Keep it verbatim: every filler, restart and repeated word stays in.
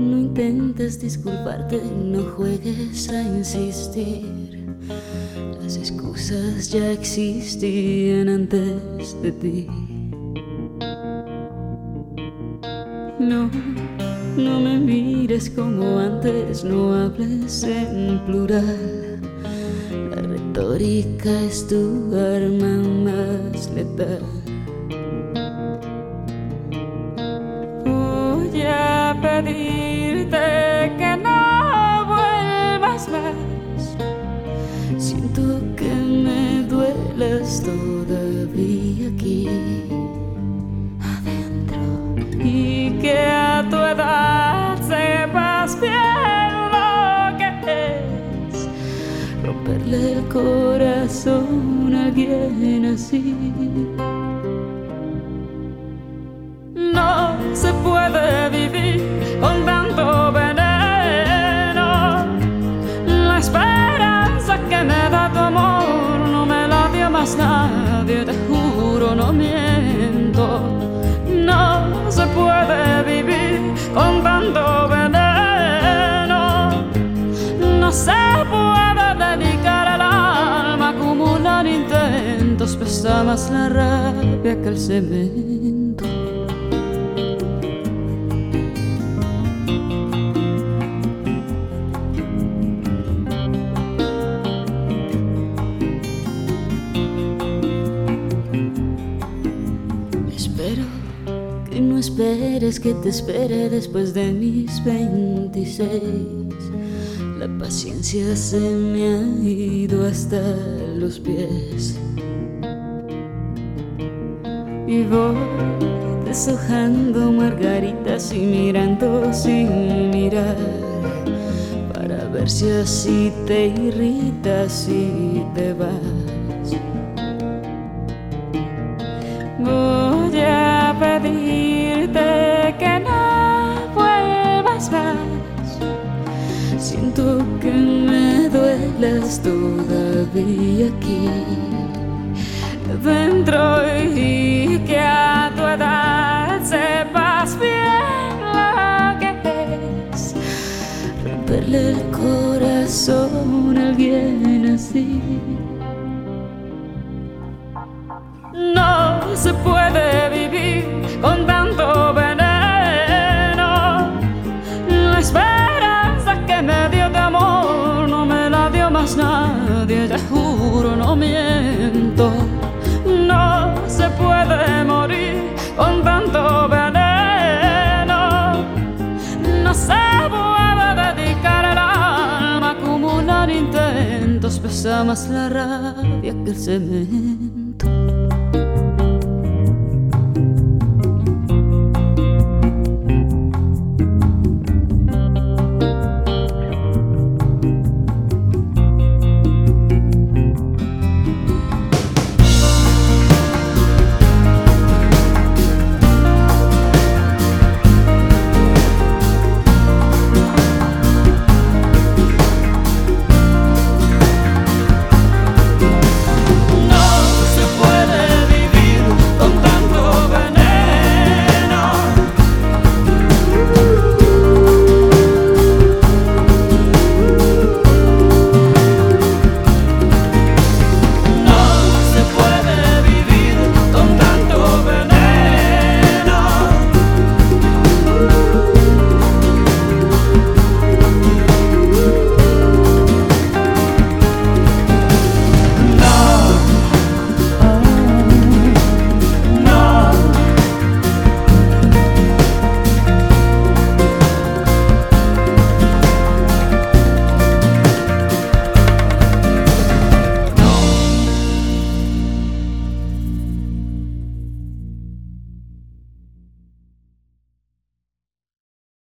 No intentes disculparte, no juegues a insistir. Las excusas ya existían antes de ti. No, no me mires como antes, no hables en plural. La retórica es tu arma más letal. Voy a pedirte que no vuelvas más. Siento que me duelas todavía aquí adentro, y que a tu edad sepas bien lo que es romperle el corazón a alguien así. No se puede vivir con tanto veneno. La esperanza que me da tu amor no me la dio más nadie, te juro, no miento. No se puede vivir con tanto veneno. No se puede dedicar el alma a acumular intentos. Pesa más la rabia que el cemento. Espero que no esperes que te espere después de mis veintiséis. La paciencia se me ha ido hasta los pies y voy deshojando margaritas y mirando sin mirar, para ver si así te irritas y te vas. Voy a pedirte que no vuelvas más. Siento que me duelas todavía aquí dentro, y que a tu edad sepas bien lo que es romperle el corazón a alguien así. No se puede vivir con tanto veneno. La esperanza que me dio tu amor no me la dio más nadie, te juro, no miento. No se puede morir con tanto veneno. No se puede dedicar el alma a acumular intentos. Pesa más la rabia que el cemento.